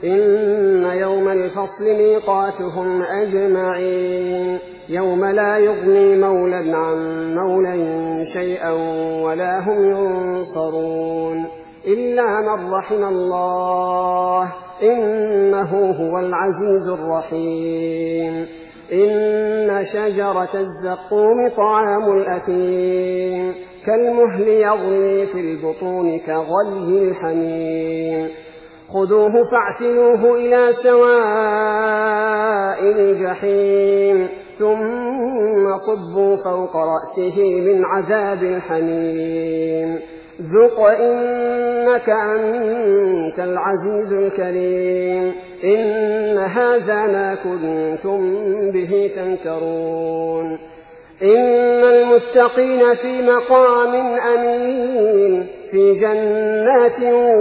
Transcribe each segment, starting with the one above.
إن يوم الفصل ميقاتهم أجمعين يوم لا يغني مولى عن مولى شيئا ولا هم ينصرون إلا من رحم الله إنه هو العزيز الرحيم إن شجرة الزقوم طعام الأثيم كالمهل يغلي في البطون كغلي الحميم خذوه فاعتلوه إلى سواء الجحيم ثم صبوا فوق رأسه من عذاب الحميم ذق إنك أنت العزيز الكريم إن هذا ما كنتم به تمترون إن المتقين في مقام أمين في جنات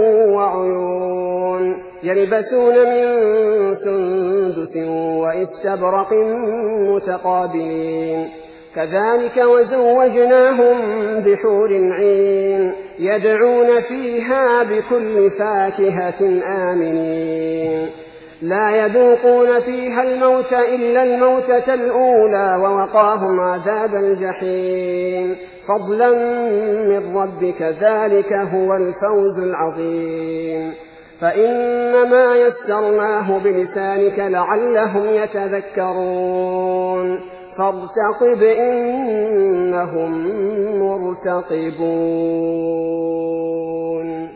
وعيون يلبسون من سندس واستبرق متقابلين كذلك وزوجناهم بحور عين يدعون فيها بكل فاكهة آمنين لا يذوقون فيها الموت إلا الموتة الأولى ووقاهم عذاب الجحيم فضلا من ربك ذلك هو الفوز العظيم فإنما يسرناه بلسانك لعلهم يتذكرون فارتقب إنهم مرتقبون